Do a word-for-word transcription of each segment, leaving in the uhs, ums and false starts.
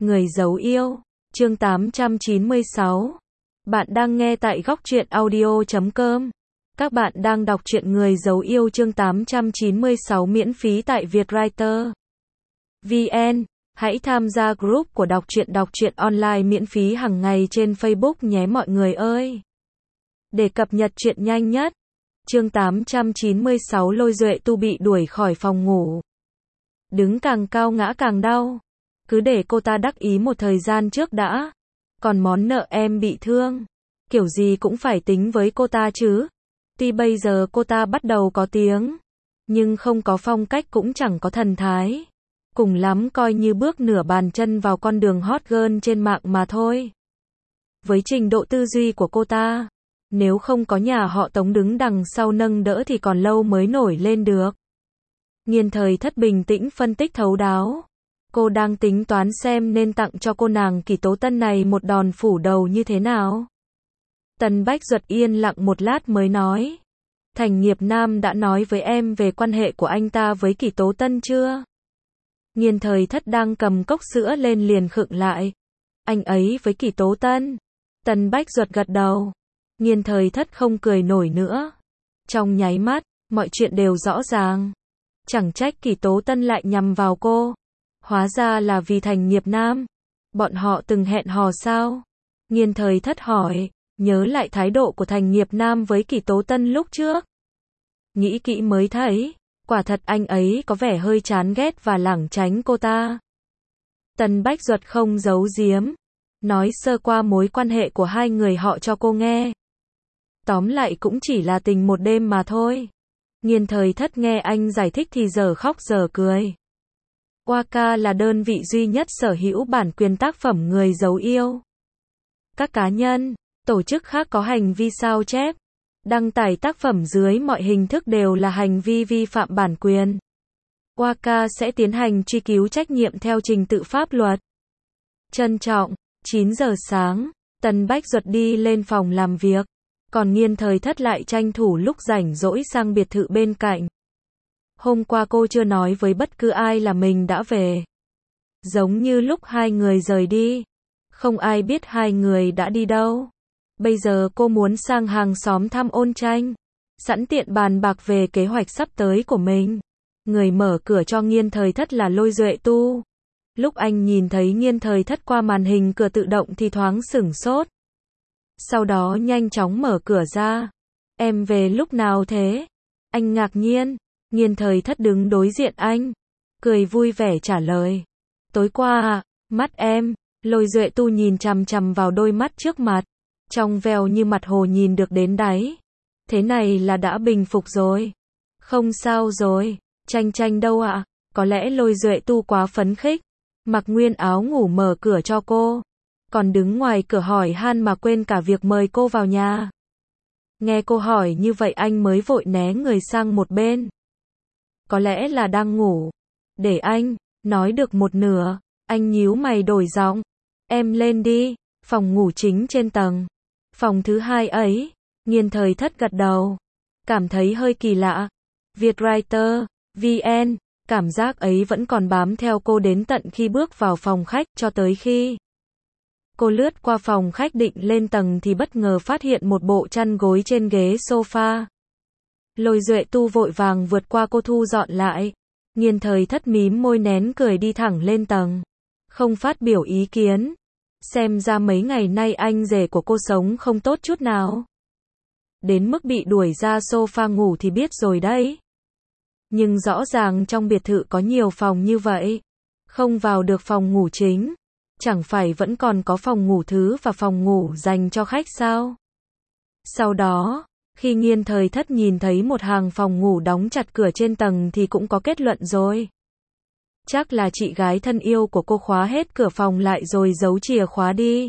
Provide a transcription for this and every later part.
Người giấu yêu, chương tám trăm chín mươi sáu. Bạn đang nghe tại góc truyện audio chấm com. Các bạn đang đọc truyện Người giấu yêu chương tám trăm chín mươi sáu miễn phí tại Vietwriter chấm vn. Hãy tham gia group của đọc truyện đọc truyện online miễn phí hàng ngày trên Facebook nhé mọi người ơi. Để cập nhật truyện nhanh nhất. Chương tám trăm chín mươi sáu Lôi Duệ Tu bị đuổi khỏi phòng ngủ. Đứng càng cao ngã càng đau. Cứ để cô ta đắc ý một thời gian trước đã. Còn món nợ em bị thương. Kiểu gì cũng phải tính với cô ta chứ. Tuy bây giờ cô ta bắt đầu có tiếng. Nhưng không có phong cách cũng chẳng có thần thái. Cùng lắm coi như bước nửa bàn chân vào con đường hot girl trên mạng mà thôi. Với trình độ tư duy của cô ta, nếu không có nhà họ Tống đứng đằng sau nâng đỡ thì còn lâu mới nổi lên được. Nghiên Thời Thất bình tĩnh phân tích thấu đáo. Cô đang tính toán xem nên tặng cho cô nàng Kỷ Tố Tân này một đòn phủ đầu như thế nào. Tần Bách Duật yên lặng một lát mới nói. Thành Nghiệp Nam đã nói với em về quan hệ của anh ta với Kỷ Tố Tân chưa? Nghiên Thời Thất đang cầm cốc sữa lên liền khựng lại. Anh ấy với Kỷ Tố Tân? Tần Bách Duật gật đầu. Nghiên Thời Thất không cười nổi nữa. Trong nháy mắt, mọi chuyện đều rõ ràng. Chẳng trách Kỷ Tố Tân lại nhằm vào cô. Hóa ra là vì Thành Nghiệp Nam. Bọn họ từng hẹn hò sao? Nghiên Thời Thất hỏi, nhớ lại thái độ của Thành Nghiệp Nam với Kỷ Tố Tân lúc trước. Nghĩ kỹ mới thấy, quả thật anh ấy có vẻ hơi chán ghét và lảng tránh cô ta. Tần Bách Duật không giấu giếm, nói sơ qua mối quan hệ của hai người họ cho cô nghe. Tóm lại cũng chỉ là tình một đêm mà thôi. Nghiên Thời Thất nghe anh giải thích thì giờ khóc giờ cười. Waka là đơn vị duy nhất sở hữu bản quyền tác phẩm Người giấu yêu. Các cá nhân, tổ chức khác có hành vi sao chép, đăng tải tác phẩm dưới mọi hình thức đều là hành vi vi phạm bản quyền. Waka sẽ tiến hành truy cứu trách nhiệm theo trình tự pháp luật. Trân trọng, chín giờ sáng, Tần Bách Duật đi lên phòng làm việc, còn Nghiên Thời Thất lại tranh thủ lúc rảnh rỗi sang biệt thự bên cạnh. Hôm qua cô chưa nói với bất cứ ai là mình đã về. Giống như lúc hai người rời đi, không ai biết hai người đã đi đâu. Bây giờ cô muốn sang hàng xóm thăm Ôn Tranh, sẵn tiện bàn bạc về kế hoạch sắp tới của mình. Người mở cửa cho Nghiên Thời Thất là Lôi Duệ Tu. Lúc anh nhìn thấy Nghiên Thời Thất qua màn hình cửa tự động thì thoáng sửng sốt. Sau đó nhanh chóng mở cửa ra. Em về lúc nào thế? Anh ngạc nhiên. Nghiên Thời Thất đứng đối diện anh, cười vui vẻ trả lời. Tối qua à, mắt em. Lôi Duệ Tu nhìn chằm chằm vào đôi mắt trước mặt, trong veo như mặt hồ nhìn được đến đáy. Thế này là đã bình phục rồi. Không sao rồi, Tranh Tranh đâu ạ? À? Có lẽ Lôi Duệ Tu quá phấn khích, mặc nguyên áo ngủ mở cửa cho cô, còn đứng ngoài cửa hỏi han mà quên cả việc mời cô vào nhà. Nghe cô hỏi như vậy anh mới vội né người sang một bên. Có lẽ là đang ngủ. Để anh, nói được một nửa, anh nhíu mày đổi giọng. Em lên đi, phòng ngủ chính trên tầng. Phòng thứ hai ấy. Nghiên Thời Thất gật đầu. Cảm thấy hơi kỳ lạ. Vietwriter chấm vn, cảm giác ấy vẫn còn bám theo cô đến tận khi bước vào phòng khách, cho tới khi cô lướt qua phòng khách định lên tầng thì bất ngờ phát hiện một bộ chăn gối trên ghế sofa. Lôi Duệ Tu vội vàng vượt qua cô thu dọn lại. Nghiên Thời Thất mím môi nén cười đi thẳng lên tầng, không phát biểu ý kiến. Xem ra mấy ngày nay anh rể của cô sống không tốt chút nào. Đến mức bị đuổi ra sofa ngủ thì biết rồi đấy. Nhưng rõ ràng trong biệt thự có nhiều phòng như vậy, không vào được phòng ngủ chính. Chẳng phải vẫn còn có phòng ngủ thứ và phòng ngủ dành cho khách sao? Sau đó, khi Nghiên Thời Thất nhìn thấy một hàng phòng ngủ đóng chặt cửa trên tầng thì cũng có kết luận rồi. Chắc là chị gái thân yêu của cô khóa hết cửa phòng lại rồi giấu chìa khóa đi.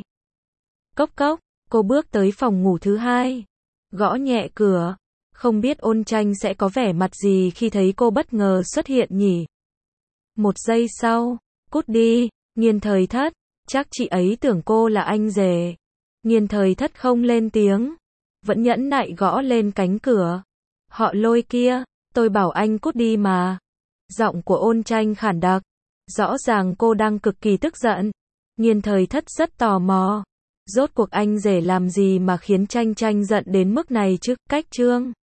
Cốc cốc, cô bước tới phòng ngủ thứ hai, gõ nhẹ cửa. Không biết Ôn Tranh sẽ có vẻ mặt gì khi thấy cô bất ngờ xuất hiện nhỉ? Một giây sau, cút đi, Nghiên Thời Thất, chắc chị ấy tưởng cô là anh rể. Nghiên Thời Thất không lên tiếng, vẫn nhẫn nại gõ lên cánh cửa. Họ Lôi kia, tôi bảo anh cút đi mà. Giọng của Ôn Tranh khản đặc. Rõ ràng cô đang cực kỳ tức giận. Nghiên Thời Thất rất tò mò. Rốt cuộc anh rể làm gì mà khiến Tranh Tranh giận đến mức này chứ? Cách chương